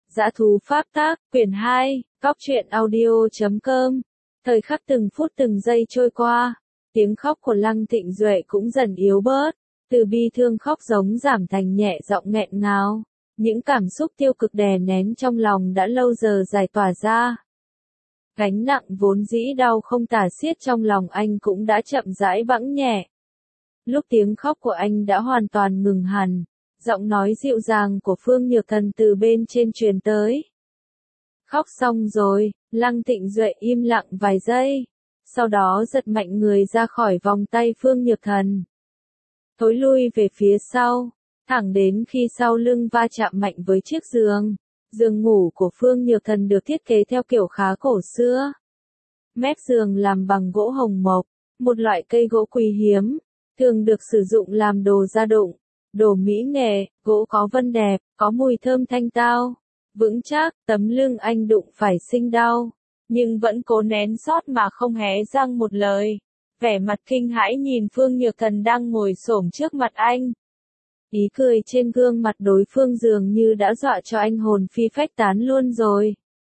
Dã thú pháp tác, quyển 2, Cóc truyện audio.com. Thời khắc từng phút từng giây trôi qua, tiếng khóc của Lăng Thịnh Duệ cũng dần yếu bớt, từ bi thương khóc giống giảm thành nhẹ giọng nghẹn ngào. Những cảm xúc tiêu cực đè nén trong lòng đã lâu giờ giải tỏa ra. Gánh nặng vốn dĩ đau không tả xiết trong lòng anh cũng đã chậm rãi vãng nhẹ. Lúc tiếng khóc của anh đã hoàn toàn ngừng hẳn, giọng nói dịu dàng của Phương Nhược Thần từ bên trên truyền tới. Khóc xong rồi, Lăng Thịnh Duệ im lặng vài giây, sau đó giật mạnh người ra khỏi vòng tay Phương Nhược Thần. Thối lui về phía sau, thẳng đến khi sau lưng va chạm mạnh với chiếc giường. Giường ngủ của Phương Nhược Thần được thiết kế theo kiểu khá cổ xưa. Mép giường làm bằng gỗ hồng mộc, một loại cây gỗ quý hiếm, thường được sử dụng làm đồ gia dụng, đồ mỹ nghệ, gỗ có vân đẹp, có mùi thơm thanh tao, vững chắc. Tấm lưng anh đụng phải sinh đau, nhưng vẫn cố nén sót mà không hé răng một lời. Vẻ mặt kinh hãi nhìn Phương Nhược Thần đang ngồi xổm trước mặt anh. Ý cười trên gương mặt đối phương dường như đã dọa cho anh hồn phi phách tán luôn rồi.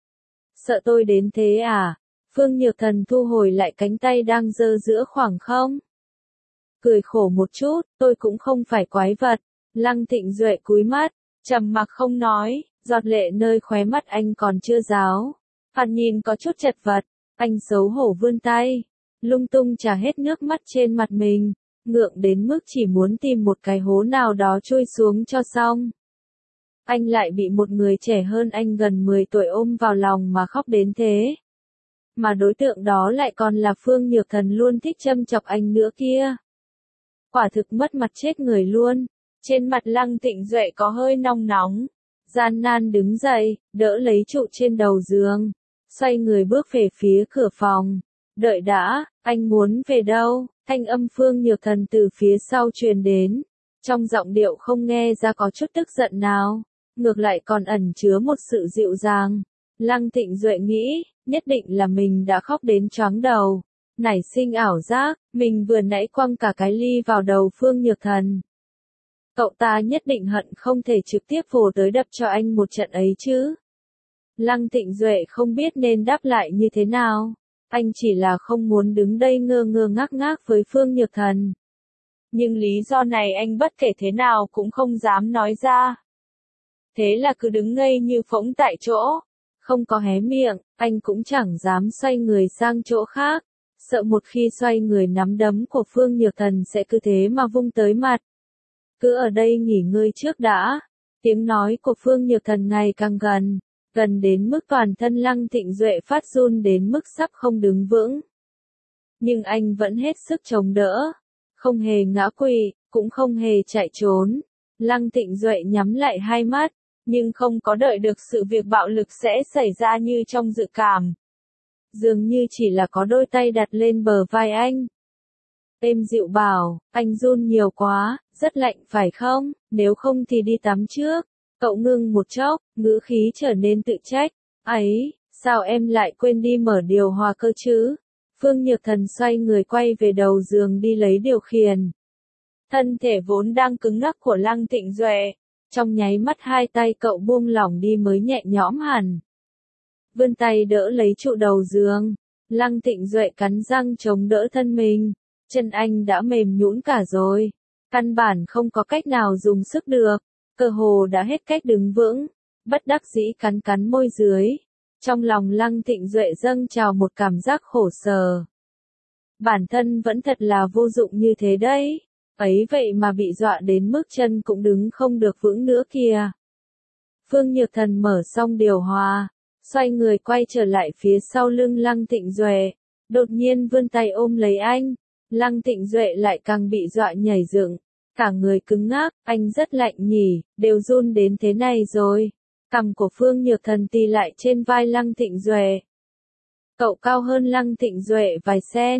Sợ tôi đến thế à? Phương Nhược Thần thu hồi lại cánh tay đang giơ giữa khoảng không. Cười khổ một chút, tôi cũng không phải quái vật. Lăng Thịnh Duệ cúi mắt, trầm mặc không nói, giọt lệ nơi khóe mắt anh còn chưa ráo. Thoạt nhìn có chút chật vật, anh xấu hổ vươn tay, lung tung trà hết nước mắt trên mặt mình. Ngượng đến mức chỉ muốn tìm một cái hố nào đó chui xuống cho xong. Anh lại bị một người trẻ hơn anh gần 10 tuổi ôm vào lòng mà khóc đến thế. Mà đối tượng đó lại còn là Phương Nhược Thần luôn thích châm chọc anh nữa kia. Quả thực mất mặt chết người luôn. Trên mặt Lăng Thịnh Duệ có hơi nóng nóng. Gian nan đứng dậy, đỡ lấy trụ trên đầu giường. Xoay người bước về phía cửa phòng. Đợi đã, anh muốn về đâu? Thanh âm Phương Nhược Thần từ phía sau truyền đến, trong giọng điệu không nghe ra có chút tức giận nào, ngược lại còn ẩn chứa một sự dịu dàng. Lăng Thịnh Duệ nghĩ, nhất định là mình đã khóc đến choáng đầu, nảy sinh ảo giác, mình vừa nãy quăng cả cái ly vào đầu Phương Nhược Thần. Cậu ta nhất định hận không thể trực tiếp vồ tới đập cho anh một trận ấy chứ. Lăng Thịnh Duệ không biết nên đáp lại như thế nào. Anh chỉ là không muốn đứng đây ngơ ngơ ngác ngác với Phương Nhược Thần. Nhưng lý do này anh bất kể thế nào cũng không dám nói ra. Thế là cứ đứng ngây như phỗng tại chỗ, không có hé miệng, anh cũng chẳng dám xoay người sang chỗ khác, sợ một khi xoay người nắm đấm của Phương Nhược Thần sẽ cứ thế mà vung tới mặt. Cứ ở đây nghỉ ngơi trước đã. Tiếng nói của Phương Nhược Thần ngày càng gần. Gần đến mức toàn thân Lăng Thịnh Duệ phát run đến mức sắp không đứng vững. Nhưng anh vẫn hết sức chống đỡ. Không hề ngã quỵ, cũng không hề chạy trốn. Lăng Thịnh Duệ nhắm lại hai mắt, nhưng không có đợi được sự việc bạo lực sẽ xảy ra như trong dự cảm. Dường như chỉ là có đôi tay đặt lên bờ vai anh. Êm dịu bảo, anh run nhiều quá, rất lạnh phải không? Nếu không thì đi tắm trước. Cậu ngưng một chốc, ngữ khí trở nên tự trách. Ấy, sao em lại quên đi mở điều hòa cơ chứ? Phương Nhược Thần xoay người quay về đầu giường đi lấy điều khiển. Thân thể vốn đang cứng ngắc của Lăng Thịnh Duệ, trong nháy mắt hai tay cậu buông lỏng đi mới nhẹ nhõm hẳn. Vươn tay đỡ lấy trụ đầu giường, Lăng Thịnh Duệ cắn răng chống đỡ thân mình, chân anh đã mềm nhũn cả rồi, căn bản không có cách nào dùng sức được. Cơ hồ đã hết cách đứng vững, bất đắc dĩ cắn cắn môi dưới. Trong lòng Lăng Thịnh Duệ dâng trào một cảm giác khổ sở. Bản thân vẫn thật là vô dụng như thế đấy, ấy vậy mà bị dọa đến mức chân cũng đứng không được vững nữa kìa. Phương Nhược Thần mở xong điều hòa, xoay người quay trở lại phía sau lưng Lăng Thịnh Duệ, đột nhiên vươn tay ôm lấy anh. Lăng Thịnh Duệ lại càng bị dọa nhảy dựng. Cả người cứng ngắc, anh rất lạnh nhỉ, đều run đến thế này rồi. Cằm của Phương Nhược Thần tì lại trên vai Lăng Thịnh Duệ. Cậu cao hơn Lăng Thịnh Duệ vài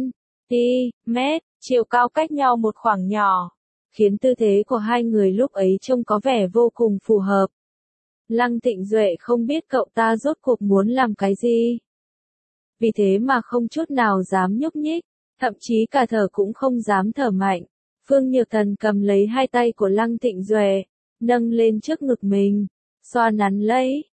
mét, chiều cao cách nhau một khoảng nhỏ, khiến tư thế của hai người lúc ấy trông có vẻ vô cùng phù hợp. Lăng Thịnh Duệ không biết cậu ta rốt cuộc muốn làm cái gì. Vì thế mà không chút nào dám nhúc nhích, thậm chí cả thở cũng không dám thở mạnh. Phương Nhược Thần cầm lấy hai tay của Lăng Thịnh Duệ, nâng lên trước ngực mình, xoa nắn lấy,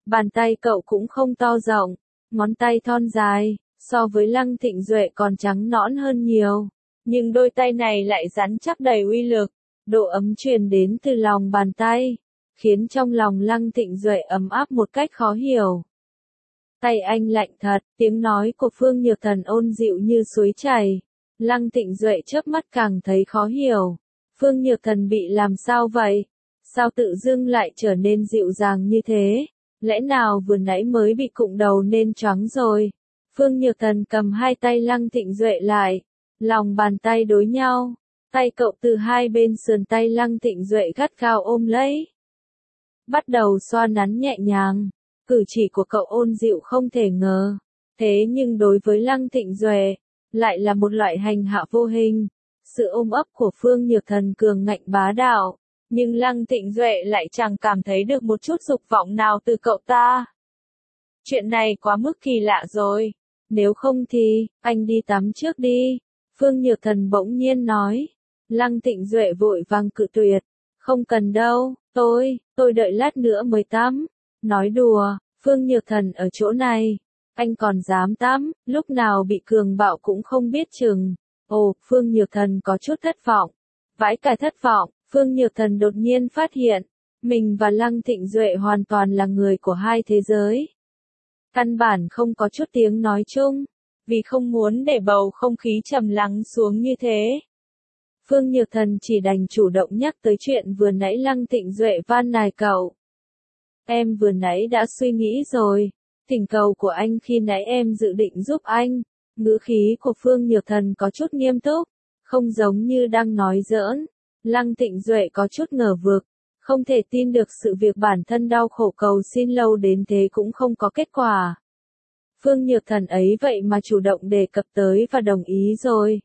Bàn tay cậu cũng không to rộng, ngón tay thon dài, so với Lăng Thịnh Duệ còn trắng nõn hơn nhiều. Nhưng đôi tay này lại rắn chắc đầy uy lực, độ ấm truyền đến từ lòng bàn tay, khiến trong lòng Lăng Thịnh Duệ ấm áp một cách khó hiểu. Tay anh lạnh thật, tiếng nói của Phương Nhược Thần ôn dịu như suối chảy. Lăng Thịnh Duệ chớp mắt càng thấy khó hiểu. Phương Nhược Thần bị làm sao vậy? Sao tự dưng lại trở nên dịu dàng như thế? Lẽ nào vừa nãy mới bị cụng đầu nên choáng rồi? Phương Nhược Thần cầm hai tay Lăng Thịnh Duệ lại, lòng bàn tay đối nhau, tay cậu từ hai bên sườn tay Lăng Thịnh Duệ gắt gao ôm lấy. Bắt đầu xoa nắn nhẹ nhàng, cử chỉ của cậu ôn dịu không thể ngờ. Thế nhưng đối với Lăng Thịnh Duệ, lại là một loại hành hạ vô hình. Sự ôm ấp của Phương Nhược Thần cường ngạnh bá đạo, nhưng Lăng Thịnh Duệ lại chẳng cảm thấy được một chút dục vọng nào từ cậu ta. Chuyện này quá mức kỳ lạ rồi. Nếu không thì, anh đi tắm trước đi. Phương Nhược Thần bỗng nhiên nói. Lăng Thịnh Duệ vội vàng cự tuyệt. Không cần đâu, tôi đợi lát nữa mới tắm. Nói đùa, Phương Nhược Thần ở chỗ này. Anh còn dám tắm, lúc nào bị cường bạo cũng không biết chừng. Ồ, Phương Nhược Thần có chút thất vọng. Vãi cả thất vọng, Phương Nhược Thần đột nhiên phát hiện, mình và Lăng Thịnh Duệ hoàn toàn là người của hai thế giới. Căn bản không có chút tiếng nói chung, vì không muốn để bầu không khí trầm lắng xuống như thế. Phương Nhược Thần chỉ đành chủ động nhắc tới chuyện vừa nãy Lăng Thịnh Duệ van nài cậu. Em vừa nãy đã suy nghĩ rồi, thỉnh cầu của anh khi nãy em dự định giúp anh. Ngữ khí của Phương Nhược Thần có chút nghiêm túc, không giống như đang nói giỡn. Lăng Thịnh Duệ có chút ngờ vực, không thể tin được sự việc bản thân đau khổ cầu xin lâu đến thế cũng không có kết quả. Phương Nhược Thần ấy vậy mà chủ động đề cập tới và đồng ý rồi.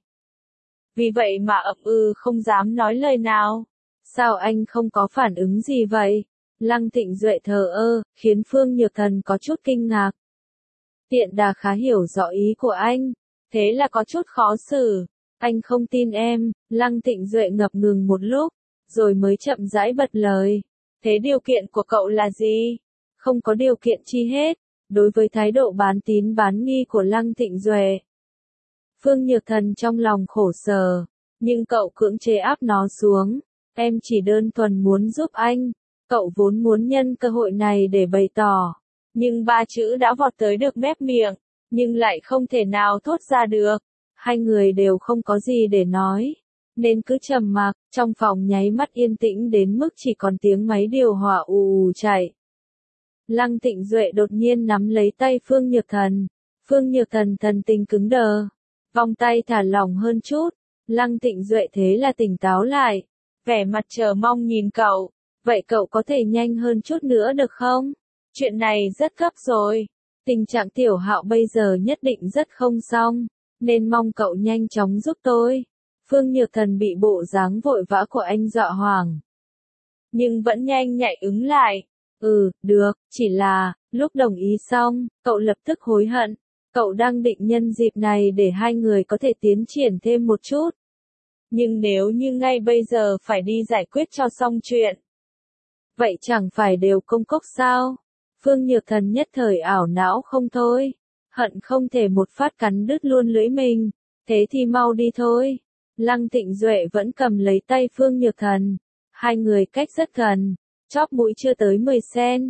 Vì vậy mà ậm không dám nói lời nào. Sao anh không có phản ứng gì vậy? Lăng Thịnh Duệ thờ ơ, khiến Phương Nhược Thần có chút kinh ngạc. Tiện Đà khá hiểu rõ ý của anh, thế là có chút khó xử. Anh không tin em. Lăng Thịnh Duệ ngập ngừng một lúc, rồi mới chậm rãi bật lời. Thế điều kiện của cậu là gì? Không có điều kiện chi hết. Đối với thái độ bán tín bán nghi của Lăng Thịnh Duệ, Phương Nhược Thần trong lòng khổ sở, nhưng cậu cưỡng chế áp nó xuống. Em chỉ đơn thuần muốn giúp anh. Cậu vốn muốn nhân cơ hội này để bày tỏ. Nhưng ba chữ đã vọt tới được mép miệng, nhưng lại không thể nào thốt ra được. Hai người đều không có gì để nói, nên cứ trầm mặc. Trong phòng nháy mắt yên tĩnh đến mức chỉ còn tiếng máy điều hòa ù ù chạy. Lăng Thịnh Duệ đột nhiên nắm lấy tay Phương Nhược Thần. Phương Nhược Thần thần tình cứng đờ, vòng tay thả lỏng hơn chút. Lăng Thịnh Duệ thế là tỉnh táo lại, vẻ mặt chờ mong nhìn cậu. Vậy cậu có thể nhanh hơn chút nữa được không? Chuyện này rất gấp rồi. Tình trạng Tiểu Hạo bây giờ nhất định rất không xong, nên mong cậu nhanh chóng giúp tôi. Phương Nhược Thần bị bộ dáng vội vã của anh dọa hoảng, nhưng vẫn nhanh nhạy ứng lại. Được, chỉ là, lúc đồng ý xong, cậu lập tức hối hận. Cậu đang định nhân dịp này để hai người có thể tiến triển thêm một chút. Nhưng nếu như ngay bây giờ phải đi giải quyết cho xong chuyện, vậy chẳng phải đều công cốc sao? Phương Nhược Thần nhất thời ảo não không thôi, hận không thể một phát cắn đứt luôn lưỡi mình. Thế thì mau đi thôi. Lăng Thịnh Duệ vẫn cầm lấy tay Phương Nhược Thần. Hai người cách rất gần, chóp mũi chưa tới 10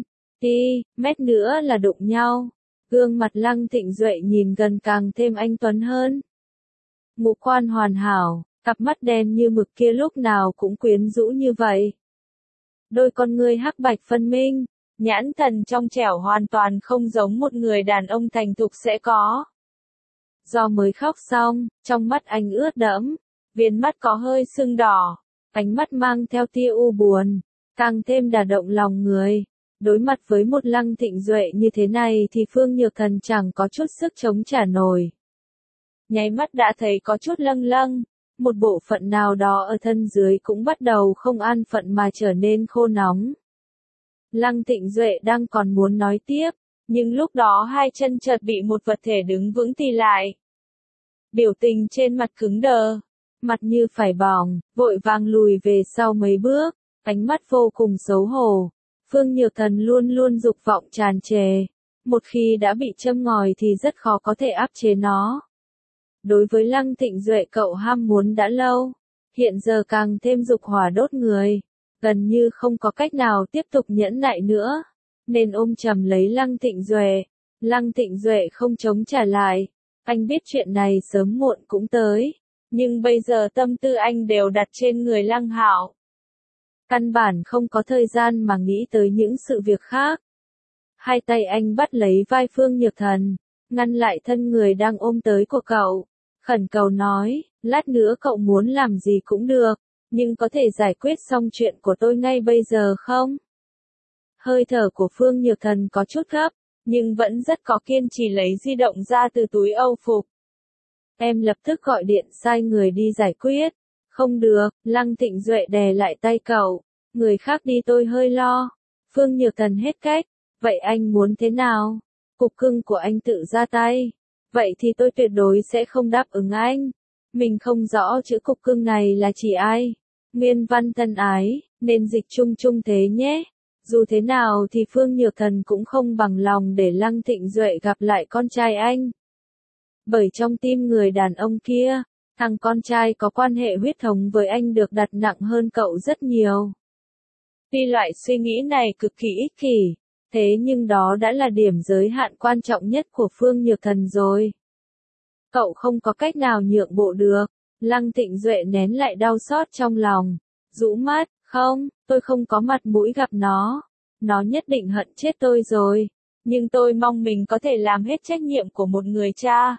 cm nữa là đụng nhau. Gương mặt Lăng Thịnh Duệ nhìn gần càng thêm anh tuấn hơn. Ngũ quan hoàn hảo, cặp mắt đen như mực kia lúc nào cũng quyến rũ như vậy. Đôi con ngươi hắc bạch phân minh, nhãn thần trong trẻo hoàn toàn không giống một người đàn ông thành thục sẽ có. Do mới khóc xong, trong mắt anh ướt đẫm, viền mắt có hơi sưng đỏ, ánh mắt mang theo tia u buồn, càng thêm đả động lòng người. Đối mặt với một Lăng Thịnh Duệ như thế này thì Phương Nhược Thần chẳng có chút sức chống trả nổi. Nháy mắt đã thấy có chút lâng lâng, một bộ phận nào đó ở thân dưới cũng bắt đầu không an phận mà trở nên khô nóng. Lăng Thịnh Duệ đang còn muốn nói tiếp, nhưng lúc đó hai chân chợt bị một vật thể đứng vững tì lại. Biểu tình trên mặt cứng đờ, mặt như phải bỏng, vội vàng lùi về sau mấy bước, ánh mắt vô cùng xấu hổ. Phương Nhược Thần luôn luôn dục vọng tràn trề. Một khi đã bị châm ngòi thì rất khó có thể áp chế nó. Đối với Lăng Thịnh Duệ cậu ham muốn đã lâu, hiện giờ càng thêm dục hỏa đốt người, gần như không có cách nào tiếp tục nhẫn nại nữa, nên ôm chầm lấy Lăng Thịnh Duệ. Lăng Thịnh Duệ không chống trả lại, anh biết chuyện này sớm muộn cũng tới, nhưng bây giờ tâm tư anh đều đặt trên người Lăng Hạo. Căn bản không có thời gian mà nghĩ tới những sự việc khác. Hai tay anh bắt lấy vai Phương Nhược Thần, ngăn lại thân người đang ôm tới của cậu, khẩn cầu nói, lát nữa cậu muốn làm gì cũng được, nhưng có thể giải quyết xong chuyện của tôi ngay bây giờ không? Hơi thở của Phương Nhược Thần có chút gấp, nhưng vẫn rất có kiên trì lấy di động ra từ túi âu phục. Em lập tức gọi điện sai người đi giải quyết. Không được, Lăng Thịnh Duệ đè lại tay cậu, người khác đi tôi hơi lo. Phương Nhược Thần hết cách, vậy anh muốn thế nào? Cục cưng của anh tự ra tay. Vậy thì tôi tuyệt đối sẽ không đáp ứng anh. Mình không rõ chữ cục cưng này là chỉ ai. Nguyên văn thân ái, nên dịch chung chung thế nhé. Dù thế nào thì Phương Nhược Thần cũng không bằng lòng để Lăng Thịnh Duệ gặp lại con trai anh. Bởi trong tim người đàn ông kia, thằng con trai có quan hệ huyết thống với anh được đặt nặng hơn cậu rất nhiều. Tuy loại suy nghĩ này cực kỳ ích kỷ, thế nhưng đó đã là điểm giới hạn quan trọng nhất của Phương Nhược Thần rồi. Cậu không có cách nào nhượng bộ được. Lăng Thịnh Duệ nén lại đau xót trong lòng, rũ mắt, không, tôi không có mặt mũi gặp nó. Nó nhất định hận chết tôi rồi. Nhưng tôi mong mình có thể làm hết trách nhiệm của một người cha.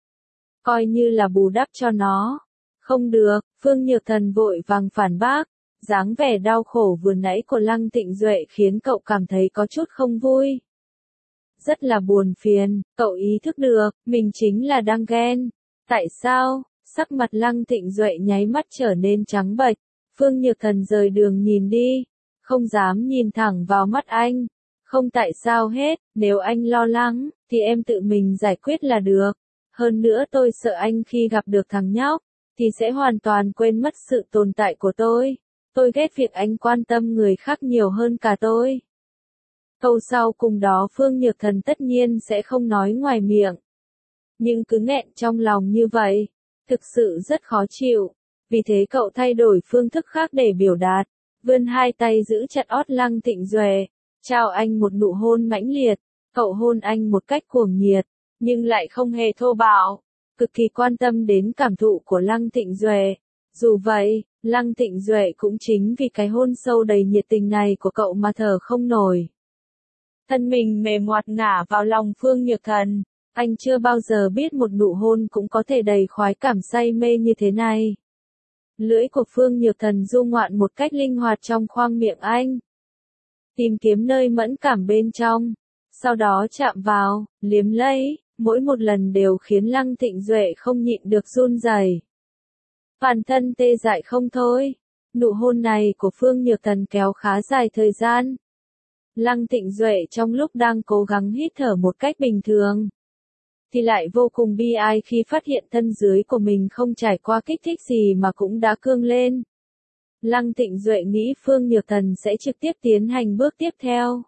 Coi như là bù đắp cho nó. Không được, Phương Nhược Thần vội vàng phản bác. Dáng vẻ đau khổ vừa nãy của Lăng Thịnh Duệ khiến cậu cảm thấy có chút không vui. Rất là buồn phiền, cậu ý thức được, mình chính là đang ghen. Tại sao? Sắc mặt Lăng Thịnh Duệ nháy mắt trở nên trắng bệch. Phương Nhược Thần rời đường nhìn đi, không dám nhìn thẳng vào mắt anh. Không tại sao hết, nếu anh lo lắng, thì em tự mình giải quyết là được. Hơn nữa tôi sợ anh khi gặp được thằng nhóc, thì sẽ hoàn toàn quên mất sự tồn tại của tôi. Tôi ghét việc anh quan tâm người khác nhiều hơn cả tôi. Câu sau cùng đó Phương Nhược Thần tất nhiên sẽ không nói ngoài miệng. Nhưng cứ nghẹn trong lòng như vậy, thực sự rất khó chịu. Vì thế cậu thay đổi phương thức khác để biểu đạt, vươn hai tay giữ chặt ót Lăng Thịnh Duệ, trao anh một nụ hôn mãnh liệt. Cậu hôn anh một cách cuồng nhiệt, nhưng lại không hề thô bạo, cực kỳ quan tâm đến cảm thụ của Lăng Thịnh Duệ. Dù vậy, Lăng Thịnh Duệ cũng chính vì cái hôn sâu đầy nhiệt tình này của cậu mà thở không nổi. Thân mình mềm ngoặt ngả vào lòng Phương Nhược Thần, anh chưa bao giờ biết một nụ hôn cũng có thể đầy khoái cảm say mê như thế này. Lưỡi của Phương Nhược Thần du ngoạn một cách linh hoạt trong khoang miệng anh, tìm kiếm nơi mẫn cảm bên trong, sau đó chạm vào, liếm lấy, mỗi một lần đều khiến Lăng Thịnh Duệ không nhịn được run rẩy. Toàn thân tê dại không thôi. Nụ hôn này của Phương Nhược Thần kéo khá dài thời gian. Lăng Thịnh Duệ trong lúc đang cố gắng hít thở một cách bình thường, thì lại vô cùng bi ai khi phát hiện thân dưới của mình không trải qua kích thích gì mà cũng đã cương lên. Lăng Thịnh Duệ nghĩ Phương Nhược Thần sẽ trực tiếp tiến hành bước tiếp theo.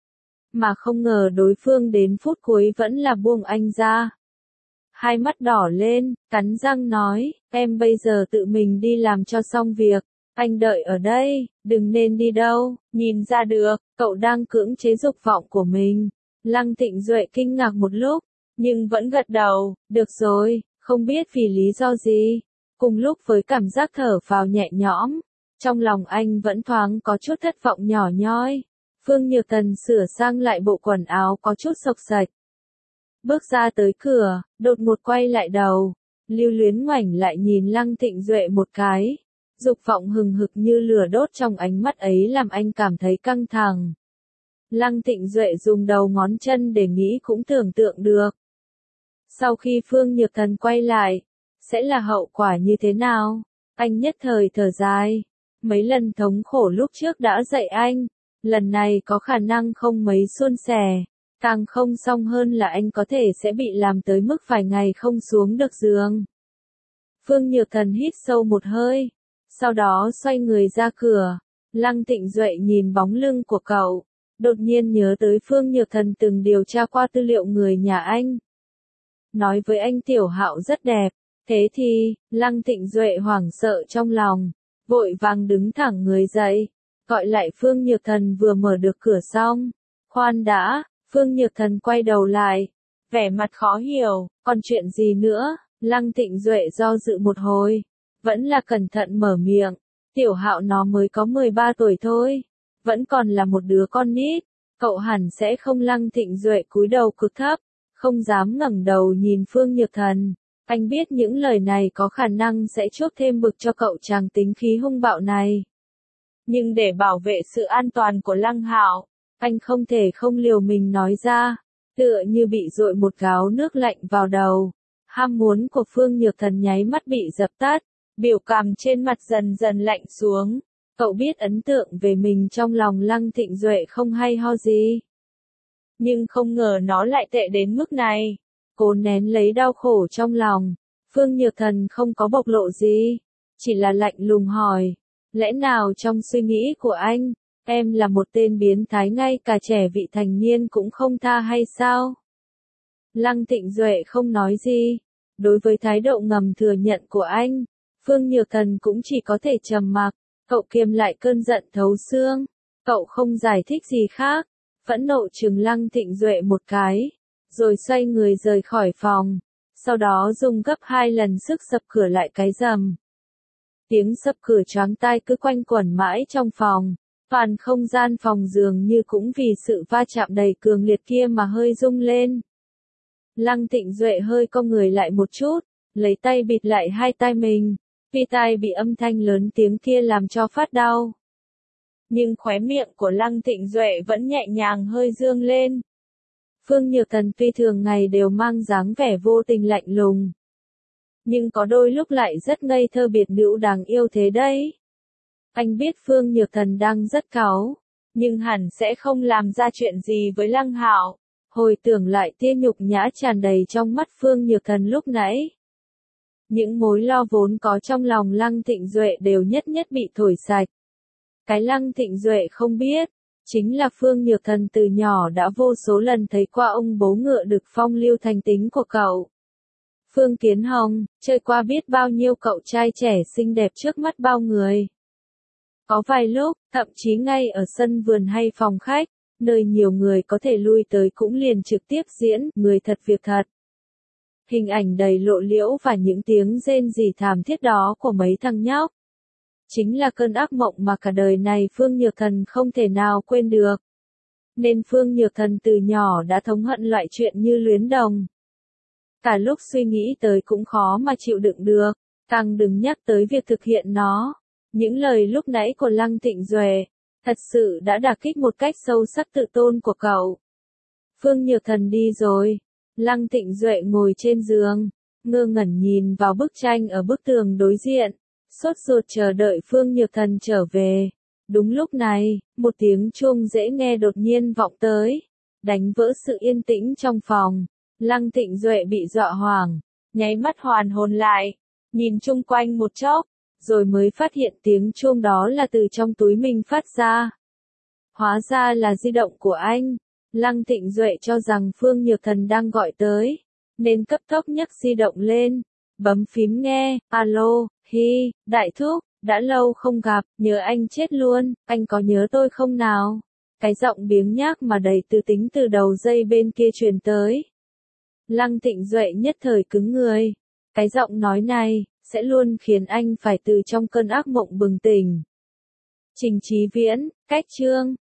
Mà không ngờ đối phương đến phút cuối vẫn là buông anh ra. Hai mắt đỏ lên, cắn răng nói, em bây giờ tự mình đi làm cho xong việc. Anh đợi ở đây, đừng nên đi đâu. Nhìn ra được, cậu đang cưỡng chế dục vọng của mình. Lăng Thịnh Duệ kinh ngạc một lúc, nhưng vẫn gật đầu, được rồi, không biết vì lý do gì. Cùng lúc với cảm giác thở phào nhẹ nhõm, trong lòng anh vẫn thoáng có chút thất vọng nhỏ nhoi. Phương Nhược Thần sửa sang lại bộ quần áo có chút xộc xạch. Bước ra tới cửa, đột ngột quay lại đầu, lưu luyến ngoảnh lại nhìn Lăng Thịnh Duệ một cái. Dục vọng hừng hực như lửa đốt trong ánh mắt ấy làm anh cảm thấy căng thẳng. Lăng Thịnh Duệ dùng đầu ngón chân để nghĩ cũng tưởng tượng được. Sau khi Phương Nhược Thần quay lại, sẽ là hậu quả như thế nào? Anh nhất thời thở dài. Mấy lần thống khổ lúc trước đã dạy anh, lần này có khả năng không mấy suôn sẻ. Càng không xong hơn là anh có thể sẽ bị làm tới mức vài ngày không xuống được giường. Phương Nhược Thần hít sâu một hơi, sau đó xoay người ra cửa. Lăng Thịnh Duệ nhìn bóng lưng của cậu, đột nhiên nhớ tới Phương Nhược Thần từng điều tra qua tư liệu người nhà anh. Nói với anh Tiểu Hạo rất đẹp, thế thì, Lăng Thịnh Duệ hoảng sợ trong lòng, vội vàng đứng thẳng người dậy, gọi lại Phương Nhược Thần vừa mở được cửa xong. Khoan đã, Phương Nhược Thần quay đầu lại, vẻ mặt khó hiểu, còn chuyện gì nữa? Lăng Thịnh Duệ do dự một hồi, vẫn là cẩn thận mở miệng, Tiểu Hạo nó mới có 13 tuổi thôi, vẫn còn là một đứa con nít, cậu hẳn sẽ không. Lăng Thịnh Duệ cúi đầu cực thấp, không dám ngẩng đầu nhìn Phương Nhược Thần, anh biết những lời này có khả năng sẽ chuốc thêm bực cho cậu chàng tính khí hung bạo này. Nhưng để bảo vệ sự an toàn của Lăng Hạo, anh không thể không liều mình nói ra, tựa như bị dội một gáo nước lạnh vào đầu. Ham muốn của Phương Nhược Thần nháy mắt bị dập tắt, biểu cảm trên mặt dần dần lạnh xuống. Cậu biết ấn tượng về mình trong lòng Lăng Thịnh Duệ không hay ho gì. Nhưng không ngờ nó lại tệ đến mức này. Cố nén lấy đau khổ trong lòng, Phương Nhược Thần không có bộc lộ gì, chỉ là lạnh lùng hỏi, lẽ nào trong suy nghĩ của anh, em là một tên biến thái ngay cả trẻ vị thành niên cũng không tha hay sao? Lăng Thịnh Duệ không nói gì, đối với thái độ ngầm thừa nhận của anh, Phương Nhược Thần cũng chỉ có thể trầm mặc. Cậu kiềm lại cơn giận thấu xương, cậu không giải thích gì khác, phẫn nộ trừng Lăng Thịnh Duệ một cái, rồi xoay người rời khỏi phòng, sau đó dùng gấp 2 lần sức sập cửa lại cái rầm. Tiếng sập cửa choáng tai cứ quanh quẩn mãi trong phòng, toàn không gian phòng dường như cũng vì sự va chạm đầy cường liệt kia mà hơi rung lên. Lăng Thịnh Duệ hơi cong người lại một chút, lấy tay bịt lại hai tai mình, vì tai bị âm thanh lớn tiếng kia làm cho phát đau. Nhưng khóe miệng của Lăng Thịnh Duệ vẫn nhẹ nhàng hơi dương lên. Phương Nhược Thần tuy thường ngày đều mang dáng vẻ vô tình lạnh lùng, nhưng có đôi lúc lại rất ngây thơ biệt nữ đáng yêu thế đấy. Anh biết Phương Nhược Thần đang rất cáu, nhưng hẳn sẽ không làm ra chuyện gì với Lăng Hạo. Hồi tưởng lại tia nhục nhã tràn đầy trong mắt Phương Nhược Thần lúc nãy. Những mối lo vốn có trong lòng Lăng Thịnh Duệ đều nhất nhất bị thổi sạch. Cái Lăng Thịnh Duệ không biết, chính là Phương Nhược Thần từ nhỏ đã vô số lần thấy qua ông bố ngựa được phong lưu thành tính của cậu. Phương Kiến Hồng, chơi qua biết bao nhiêu cậu trai trẻ xinh đẹp trước mắt bao người. Có vài lúc, thậm chí ngay ở sân vườn hay phòng khách, nơi nhiều người có thể lui tới cũng liền trực tiếp diễn, người thật việc thật. Hình ảnh đầy lộ liễu và những tiếng rên rỉ thảm thiết đó của mấy thằng nhóc. Chính là cơn ác mộng mà cả đời này Phương Nhược Thần không thể nào quên được. Nên Phương Nhược Thần từ nhỏ đã thống hận loại chuyện như luyến đồng. Cả lúc suy nghĩ tới cũng khó mà chịu đựng được, càng đừng nhắc tới việc thực hiện nó. Những lời lúc nãy của Lăng Thịnh Duệ, thật sự đã đả kích một cách sâu sắc tự tôn của cậu. Phương Nhược Thần đi rồi. Lăng Thịnh Duệ ngồi trên giường, ngơ ngẩn nhìn vào bức tranh ở bức tường đối diện, sốt ruột chờ đợi Phương Nhược Thần trở về. Đúng lúc này, một tiếng chuông dễ nghe đột nhiên vọng tới, đánh vỡ sự yên tĩnh trong phòng. Lăng Thịnh Duệ bị dọa hoảng, nháy mắt hoàn hồn lại, nhìn chung quanh một chốc, rồi mới phát hiện tiếng chuông đó là từ trong túi mình phát ra. Hóa ra là di động của anh. Lăng Thịnh Duệ cho rằng Phương Nhược Thần đang gọi tới, nên cấp tốc nhấc di động lên, bấm phím nghe, alo, hi, đại thúc, đã lâu không gặp, nhớ anh chết luôn, anh có nhớ tôi không nào? Cái giọng biếng nhác mà đầy tư tính từ đầu dây bên kia truyền tới. Lăng Thịnh Duệ nhất thời cứng người, cái giọng nói này, sẽ luôn khiến anh phải từ trong cơn ác mộng bừng tỉnh. Trình Chí Viễn, cách chương